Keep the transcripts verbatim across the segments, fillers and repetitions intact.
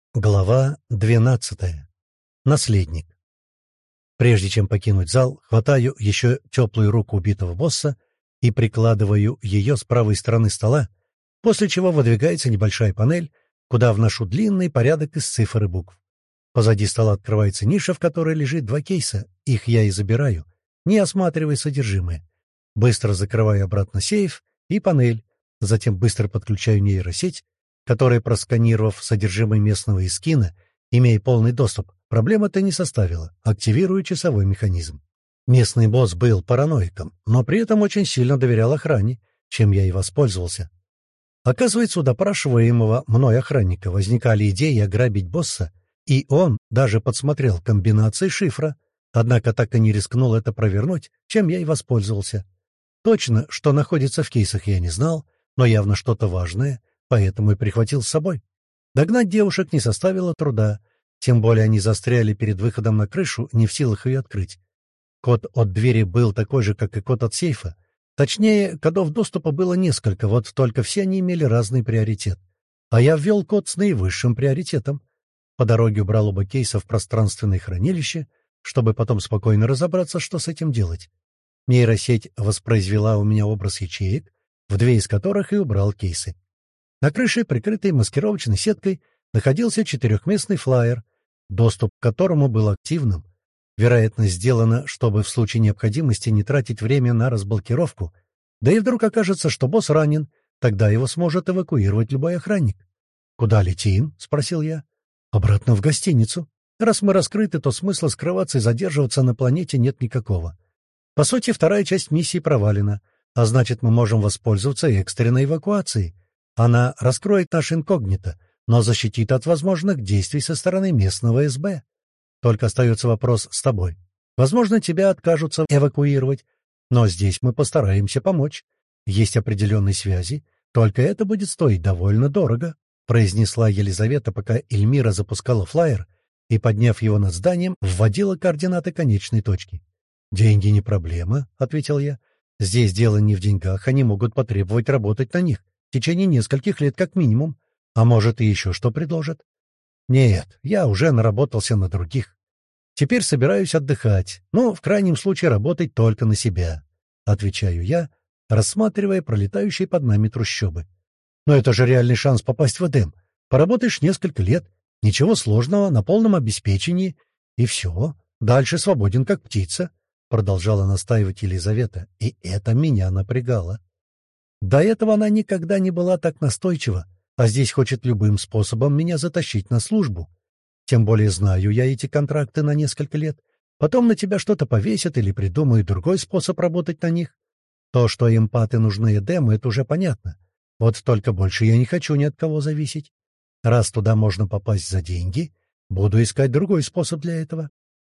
Глава двенадцатая. Наследник. Прежде чем покинуть зал, хватаю еще теплую руку убитого босса и прикладываю ее с правой стороны стола, после чего выдвигается небольшая панель, куда вношу длинный порядок из цифр и букв. Позади стола открывается ниша, в которой лежит два кейса. Их я и забираю, не осматривая содержимое. Быстро закрываю обратно сейф и панель, затем быстро подключаю нейросеть, которая, просканировав содержимое местного эскина, имея полный доступ, проблема-то не составила, активирую часовой механизм. Местный босс был параноиком, но при этом очень сильно доверял охране, чем я и воспользовался. Оказывается, у допрашиваемого мной охранника возникали идеи ограбить босса, и он даже подсмотрел комбинации шифра, однако так и не рискнул это провернуть, чем я и воспользовался. Точно, что находится в кейсах, я не знал, но явно что-то важное, поэтому и прихватил с собой. Догнать девушек не составило труда, тем более они застряли перед выходом на крышу, не в силах ее открыть. Код от двери был такой же, как и код от сейфа. Точнее, кодов доступа было несколько, вот только все они имели разный приоритет. А я ввел код с наивысшим приоритетом. По дороге убрал оба кейса в пространственное хранилище, чтобы потом спокойно разобраться, что с этим делать. Нейросеть воспроизвела у меня образ ячеек, в две из которых и убрал кейсы. На крыше, прикрытой маскировочной сеткой, находился четырехместный флаер, доступ к которому был активным. Вероятно, сделано, чтобы в случае необходимости не тратить время на разблокировку. Да и вдруг окажется, что босс ранен, тогда его сможет эвакуировать любой охранник. «Куда летим?» — спросил я. «Обратно в гостиницу. Раз мы раскрыты, то смысла скрываться и задерживаться на планете нет никакого. По сути, вторая часть миссии провалена, а значит, мы можем воспользоваться экстренной эвакуацией. Она раскроет наш инкогнито, но защитит от возможных действий со стороны местного эс бэ. Только остается вопрос с тобой. Возможно, тебя откажутся эвакуировать, но здесь мы постараемся помочь. Есть определенные связи, только это будет стоить довольно дорого», — произнесла Елизавета, пока Эльмира запускала флаер и, подняв его над зданием, вводила координаты конечной точки. «Деньги не проблема», — ответил я. «Здесь дело не в деньгах, они могут потребовать работать на них в течение нескольких лет как минимум, а может и еще что предложат. Нет, я уже наработался на других. Теперь собираюсь отдыхать, но в крайнем случае работать только на себя», — отвечаю я, рассматривая пролетающие под нами трущобы. «Но это же реальный шанс попасть в Эдем. Поработаешь несколько лет, ничего сложного, на полном обеспечении, и все, дальше свободен как птица», — продолжала настаивать Елизавета, и это меня напрягало. До этого она никогда не была так настойчива, а здесь хочет любым способом меня затащить на службу. Тем более знаю я эти контракты на несколько лет. Потом на тебя что-то повесят или придумают другой способ работать на них. То, что эмпаты нужны Эдему, это уже понятно. Вот только больше я не хочу ни от кого зависеть. Раз туда можно попасть за деньги, буду искать другой способ для этого.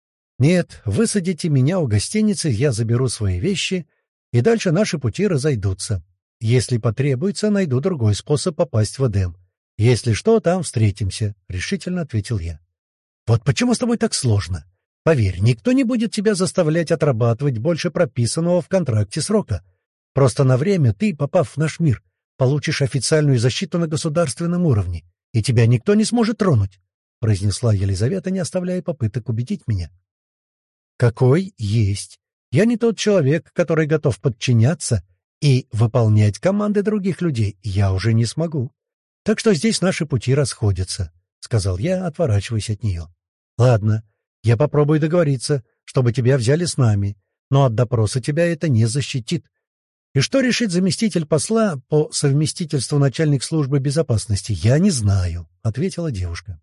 Нет, высадите меня у гостиницы, я заберу свои вещи, и дальше наши пути разойдутся. Если потребуется, найду другой способ попасть в Эдем. Если что, там встретимся», — решительно ответил я. «Вот почему с тобой так сложно? Поверь, никто не будет тебя заставлять отрабатывать больше прописанного в контракте срока. Просто на время ты, попав в наш мир, получишь официальную защиту на государственном уровне, и тебя никто не сможет тронуть», — произнесла Елизавета, не оставляя попыток убедить меня. «Какой есть. Я не тот человек, который готов подчиняться, и выполнять команды других людей я уже не смогу. Так что здесь наши пути расходятся», — сказал я, отворачиваясь от нее. «Ладно, я попробую договориться, чтобы тебя взяли с нами, но от допроса тебя это не защитит. И что решит заместитель посла по совместительству начальник службы безопасности, я не знаю», — ответила девушка.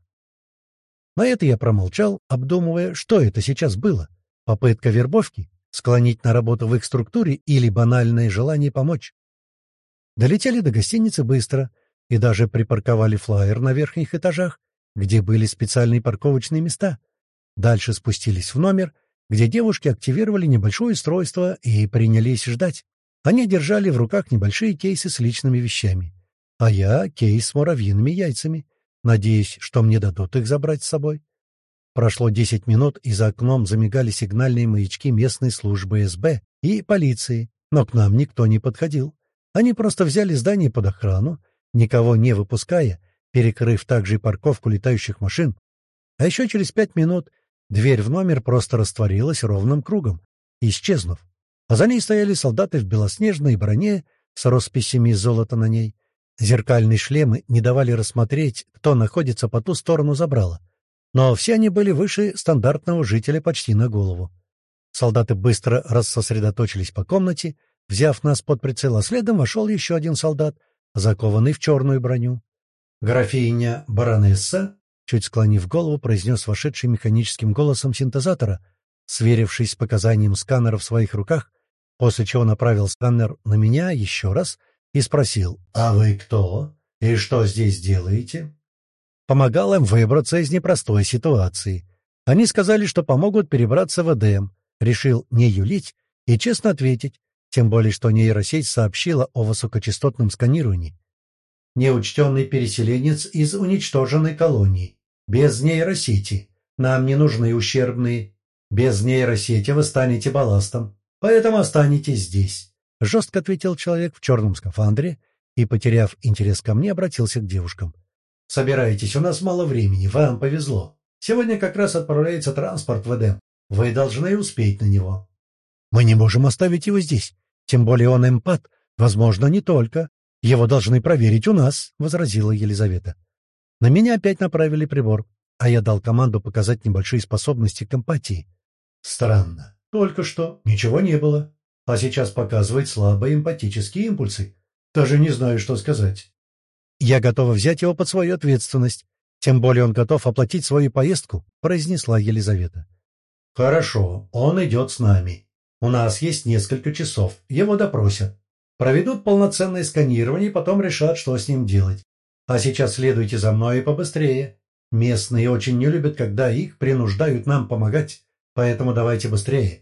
На это я промолчал, обдумывая, что это сейчас было. Попытка вербовки? Склонить на работу в их структуре или банальное желание помочь? Долетели до гостиницы быстро и даже припарковали флаер на верхних этажах, где были специальные парковочные места. Дальше спустились в номер, где девушки активировали небольшое устройство и принялись ждать. Они держали в руках небольшие кейсы с личными вещами, а я — кейс с муравьиными яйцами, надеясь, что мне дадут их забрать с собой. Прошло десять минут, и за окном замигали сигнальные маячки местной службы эс бэ и полиции, но к нам никто не подходил. Они просто взяли здание под охрану, никого не выпуская, перекрыв также и парковку летающих машин. А еще через пять минут дверь в номер просто растворилась ровным кругом, исчезнув. А за ней стояли солдаты в белоснежной броне с росписями золота на ней. Зеркальные шлемы не давали рассмотреть, кто находится по ту сторону забрала. Но все они были выше стандартного жителя почти на голову. Солдаты быстро рассосредоточились по комнате, взяв нас под прицел, а следом вошел еще один солдат, закованный в черную броню. «Графиня баронесса», — чуть склонив голову, произнес вошедший механическим голосом синтезатора, сверившись с показанием сканера в своих руках, после чего направил сканер на меня еще раз и спросил: «А вы кто? И что здесь делаете?» Помогал им выбраться из непростой ситуации. Они сказали, что помогут перебраться в Эдем. Решил не юлить и честно ответить, тем более что нейросеть сообщила о высокочастотном сканировании. «Неучтенный переселенец из уничтоженной колонии. Без нейросети. Нам не нужны ущербные. Без нейросети вы станете балластом, поэтому останетесь здесь», — жестко ответил человек в черном скафандре и, потеряв интерес ко мне, обратился к девушкам. «Собирайтесь, у нас мало времени, вам повезло. Сегодня как раз отправляется транспорт в Эдем. Вы должны успеть на него». «Мы не можем оставить его здесь. Тем более он эмпат. Возможно, не только. Его должны проверить у нас», — возразила Елизавета. На меня опять направили прибор, а я дал команду показать небольшие способности к эмпатии. Странно. Только что ничего не было. А сейчас показывает слабые эмпатические импульсы. Даже не знаю, что сказать. «Я готова взять его под свою ответственность. Тем более он готов оплатить свою поездку», — произнесла Елизавета. «Хорошо, он идет с нами. У нас есть несколько часов. Его допросят. Проведут полноценное сканирование и потом решат, что с ним делать. А сейчас следуйте за мной и побыстрее. Местные очень не любят, когда их принуждают нам помогать, поэтому давайте быстрее».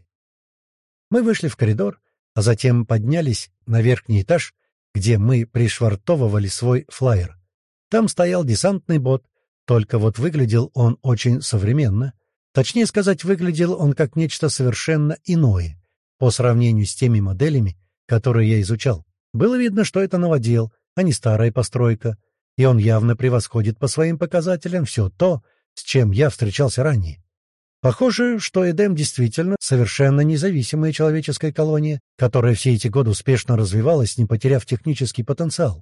Мы вышли в коридор, а затем поднялись на верхний этаж, где мы пришвартовывали свой флайер. Там стоял десантный бот, только вот выглядел он очень современно. Точнее сказать, выглядел он как нечто совершенно иное по сравнению с теми моделями, которые я изучал. Было видно, что это новодел, а не старая постройка, и он явно превосходит по своим показателям все то, с чем я встречался ранее. Похоже, что Эдем действительно совершенно независимая человеческая колония, которая все эти годы успешно развивалась, не потеряв технический потенциал.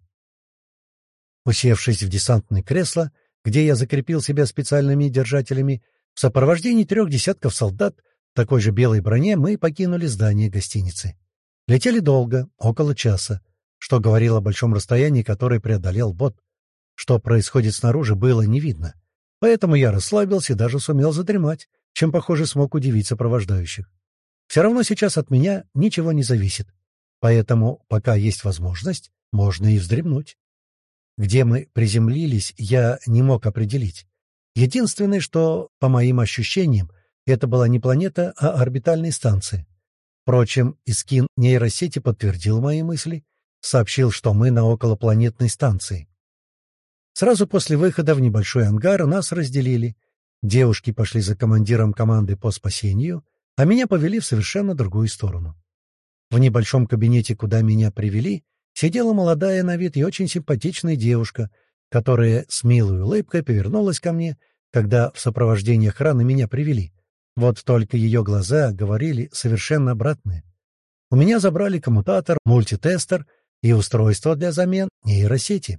Усевшись в десантное кресло, где я закрепил себя специальными держателями, в сопровождении трех десятков солдат в такой же белой броне мы покинули здание гостиницы. Летели долго, около часа, что говорило о большом расстоянии, которое преодолел бот. Что происходит снаружи, было не видно. Поэтому я расслабился и даже сумел задремать, чем, похоже, смог удивить сопровождающих. Все равно сейчас от меня ничего не зависит. Поэтому, пока есть возможность, можно и вздремнуть. Где мы приземлились, я не мог определить. Единственное, что, по моим ощущениям, это была не планета, а орбитальная станция. Впрочем, Искин нейросети подтвердил мои мысли, сообщил, что мы на околопланетной станции. Сразу после выхода в небольшой ангар нас разделили. Девушки пошли за командиром команды по спасению, а меня повели в совершенно другую сторону. В небольшом кабинете, куда меня привели, сидела молодая на вид и очень симпатичная девушка, которая с милой улыбкой повернулась ко мне, когда в сопровождении охраны меня привели. Вот только ее глаза говорили совершенно обратное. У меня забрали коммутатор, мультитестер и устройство для замен нейросети.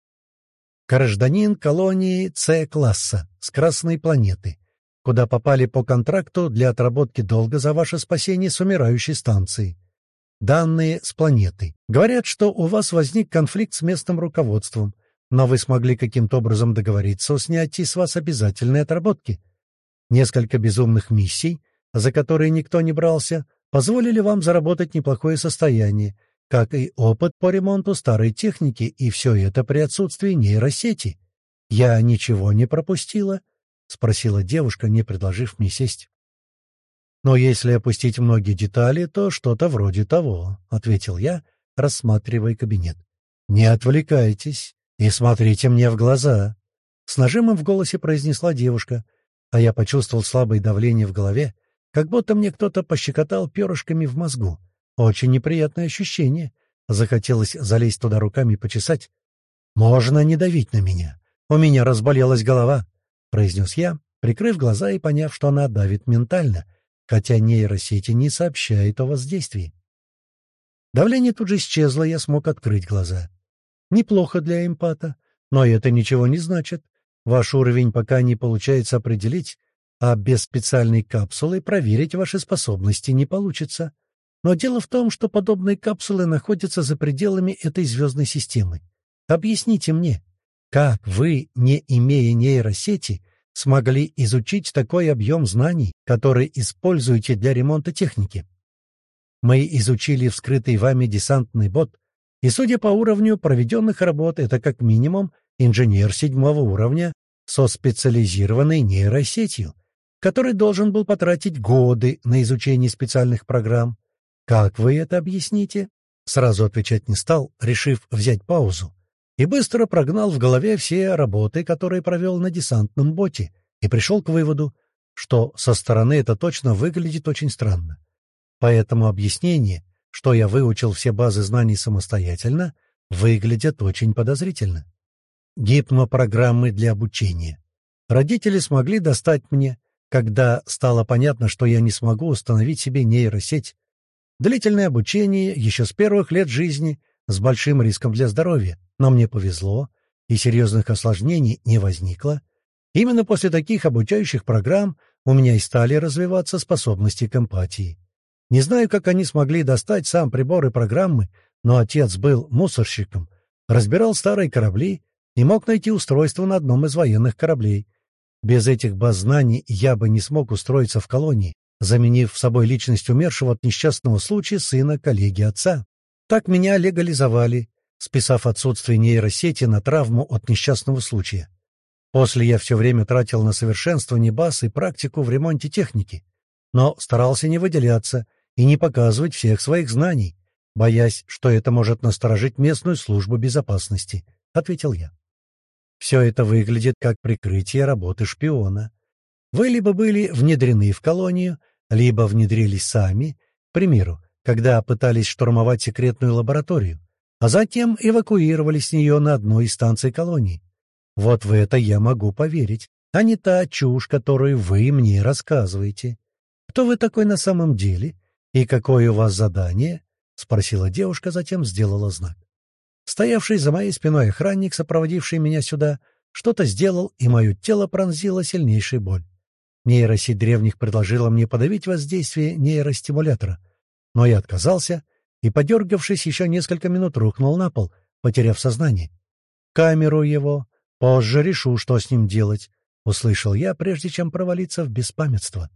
Гражданин колонии С-класса с Красной планеты, куда попали по контракту для отработки долга за ваше спасение с умирающей станции. Данные с планеты. Говорят, что у вас возник конфликт с местным руководством, но вы смогли каким-то образом договориться о снятии с вас обязательной отработки. Несколько безумных миссий, за которые никто не брался, позволили вам заработать неплохое состояние, как и опыт по ремонту старой техники, и все это при отсутствии нейросети. Я ничего не пропустила? — спросила девушка, не предложив мне сесть. «Но если опустить многие детали, то что-то вроде того», — ответил я, рассматривая кабинет. «Не отвлекайтесь и смотрите мне в глаза», — с нажимом в голосе произнесла девушка, а я почувствовал слабое давление в голове, как будто мне кто-то пощекотал перышками в мозгу. Очень неприятное ощущение. Захотелось залезть туда руками и почесать. «Можно не давить на меня. «У меня разболелась голова», — произнес я, прикрыв глаза и поняв, что она давит ментально, хотя нейросети не сообщает о воздействии. Давление тут же исчезло, я смог открыть глаза. Неплохо для эмпата, но это ничего не значит. Ваш уровень пока не получается определить, а без специальной капсулы проверить ваши способности не получится. Но дело в том, что подобные капсулы находятся за пределами этой звездной системы. Объясните мне, как вы, не имея нейросети, смогли изучить такой объем знаний, который используете для ремонта техники? Мы изучили вскрытый вами десантный бот, и, судя по уровню проведенных работ, это как минимум инженер седьмого уровня со специализированной нейросетью, который должен был потратить годы на изучение специальных программ. Как вы это объясните? Сразу отвечать не стал, решив взять паузу, и быстро прогнал в голове все работы, которые провел на десантном боте, и пришел к выводу, что со стороны это точно выглядит очень странно. Поэтому объяснение, что я выучил все базы знаний самостоятельно, выглядит очень подозрительно. Гипнопрограммы для обучения. Родители смогли достать мне, когда стало понятно, что я не смогу установить себе нейросеть. Длительное обучение еще с первых лет жизни с большим риском для здоровья, но мне повезло, и серьезных осложнений не возникло. Именно после таких обучающих программ у меня и стали развиваться способности к эмпатии. Не знаю, как они смогли достать сам прибор и программы, но отец был мусорщиком, разбирал старые корабли и мог найти устройство на одном из военных кораблей. Без этих баз знаний я бы не смог устроиться в колонии, заменив собой личность умершего от несчастного случая сына коллеги отца. Так меня легализовали, списав отсутствие нейросети на травму от несчастного случая. После я все время тратил на совершенствование баз и практику в ремонте техники, но старался не выделяться и не показывать всех своих знаний, боясь, что это может насторожить местную службу безопасности, — ответил я. Все это выглядит как прикрытие работы шпиона. Вы либо были внедрены в колонию, либо внедрились сами, к примеру, когда пытались штурмовать секретную лабораторию, а затем эвакуировали с нее на одной из станций колонии. Вот в это я могу поверить, а не та чушь, которую вы мне рассказываете. Кто вы такой на самом деле и какое у вас задание? — спросила девушка, затем сделала знак. Стоявший за моей спиной охранник, сопроводивший меня сюда, что-то сделал, и мое тело пронзила сильнейшая боль. Нейросеть древних предложила мне подавить воздействие нейростимулятора, но я отказался и, подергавшись, еще несколько минут рухнул на пол, потеряв сознание. «Камеру его. Позже решу, что с ним делать», — услышал я, прежде чем провалиться в беспамятство.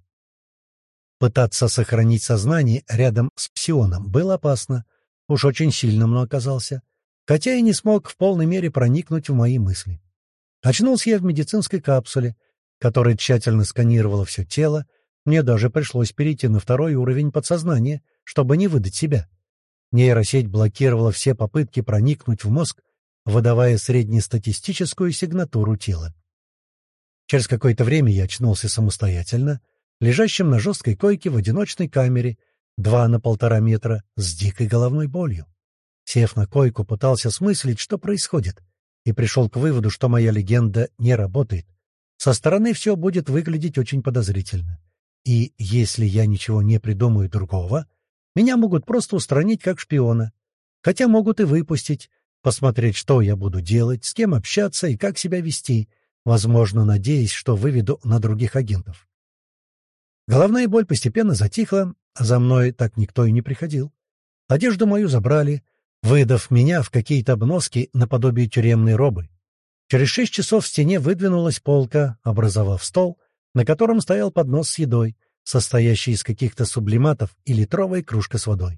Пытаться сохранить сознание рядом с псионом было опасно, уж очень сильным он оказался, хотя и не смог в полной мере проникнуть в мои мысли. Очнулся я в медицинской капсуле, которая тщательно сканировала все тело. Мне даже пришлось перейти на второй уровень подсознания, чтобы не выдать себя. Нейросеть блокировала все попытки проникнуть в мозг, выдавая среднестатистическую сигнатуру тела. Через какое-то время я очнулся самостоятельно, лежащим на жесткой койке в одиночной камере, два на полтора метра, с дикой головной болью. Сев на койку, пытался смыслить, что происходит, и пришел к выводу, что моя легенда не работает. Со стороны все будет выглядеть очень подозрительно. И если я ничего не придумаю другого, меня могут просто устранить как шпиона. Хотя могут и выпустить, посмотреть, что я буду делать, с кем общаться и как себя вести, возможно, надеясь, что выведу на других агентов. Головная боль постепенно затихла, а за мной так никто и не приходил. Одежду мою забрали, выдав меня в какие-то обноски наподобие тюремной робы. Через шесть часов в стене выдвинулась полка, образовав стол, на котором стоял поднос с едой, состоящий из каких-то сублиматов и литровая кружка с водой.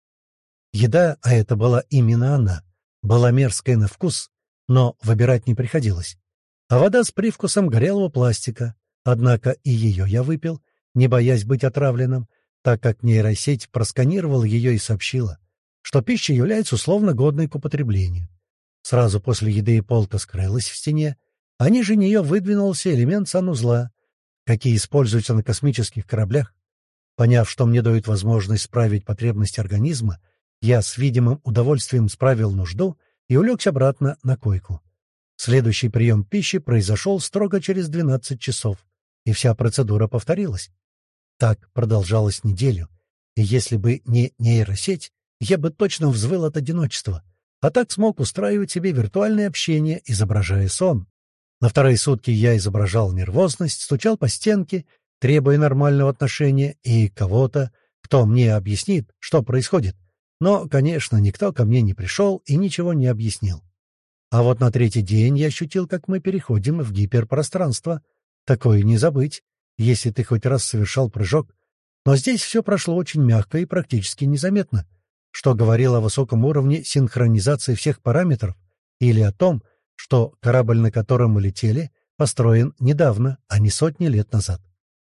Еда, а это была именно она, была мерзкая на вкус, но выбирать не приходилось. А вода с привкусом горелого пластика, однако и ее я выпил, не боясь быть отравленным, так как нейросеть просканировала ее и сообщила, что пища является условно годной к употреблению. Сразу после еды полка скрылась в стене, а ниже нее выдвинулся элемент санузла, какие используются на космических кораблях. Поняв, что мне дают возможность справить потребности организма, я с видимым удовольствием справил нужду и улегся обратно на койку. Следующий прием пищи произошел строго через двенадцать часов, и вся процедура повторилась. Так продолжалось неделю, и если бы не нейросеть, я бы точно взвыл от одиночества, а так смог устраивать себе виртуальное общение, изображая сон. На вторые сутки я изображал нервозность, стучал по стенке, требуя нормального отношения и кого-то, кто мне объяснит, что происходит. Но, конечно, никто ко мне не пришел и ничего не объяснил. А вот на третий день я ощутил, как мы переходим в гиперпространство. Такое не забыть, если ты хоть раз совершал прыжок. Но здесь все прошло очень мягко и практически незаметно, что говорило о высоком уровне синхронизации всех параметров или о том, что корабль, на котором мы летели, построен недавно, а не сотни лет назад.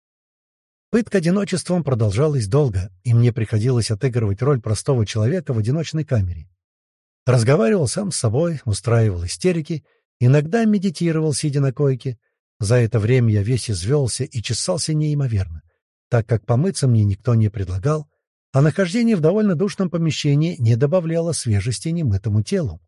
Пытка одиночеством продолжалась долго, и мне приходилось отыгрывать роль простого человека в одиночной камере. Разговаривал сам с собой, устраивал истерики, иногда медитировал, сидя на койке. За это время я весь извелся и чесался неимоверно, так как помыться мне никто не предлагал, а нахождение в довольно душном помещении не добавляло свежести немытому телу.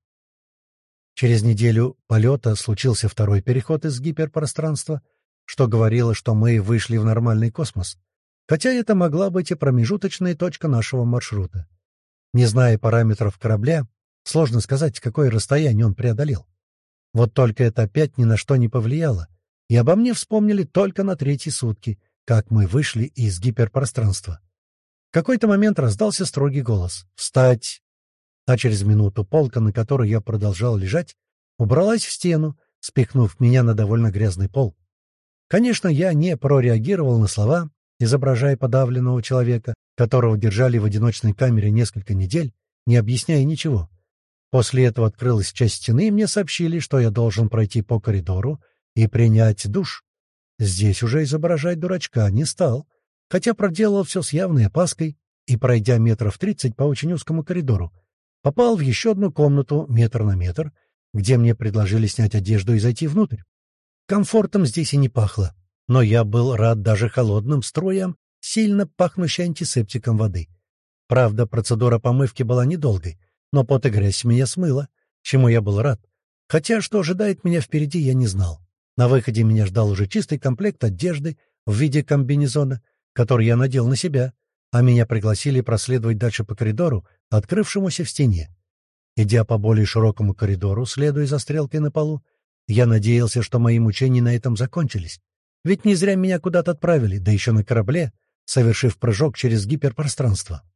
Через неделю полета случился второй переход из гиперпространства, что говорило, что мы вышли в нормальный космос, хотя это могла быть и промежуточная точка нашего маршрута. Не зная параметров корабля, сложно сказать, какое расстояние он преодолел. Вот только это опять ни на что не повлияло, и обо мне вспомнили только на третьи сутки, как мы вышли из гиперпространства. В какой-то момент раздался строгий голос «Встать!», а через минуту полка, на которой я продолжал лежать, убралась в стену, спихнув меня на довольно грязный пол. Конечно, я не прореагировал на слова, изображая подавленного человека, которого держали в одиночной камере несколько недель, не объясняя ничего. После этого открылась часть стены, и мне сообщили, что я должен пройти по коридору и принять душ. Здесь уже изображать дурачка не стал, хотя проделал все с явной опаской и, пройдя метров тридцать по очень узкому коридору, попал в еще одну комнату метр на метр, где мне предложили снять одежду и зайти внутрь. Комфортом здесь и не пахло, но я был рад даже холодным струям, сильно пахнущей антисептиком воды. Правда, процедура помывки была недолгой, но пот и грязь меня смыла, чему я был рад. Хотя, что ожидает меня впереди, я не знал. На выходе меня ждал уже чистый комплект одежды в виде комбинезона, который я надел на себя, а меня пригласили проследовать дальше по коридору, открывшемуся в стене. Идя по более широкому коридору, следуя за стрелкой на полу, я надеялся, что мои мучения на этом закончились. Ведь не зря меня куда-то отправили, да еще на корабле, совершив прыжок через гиперпространство.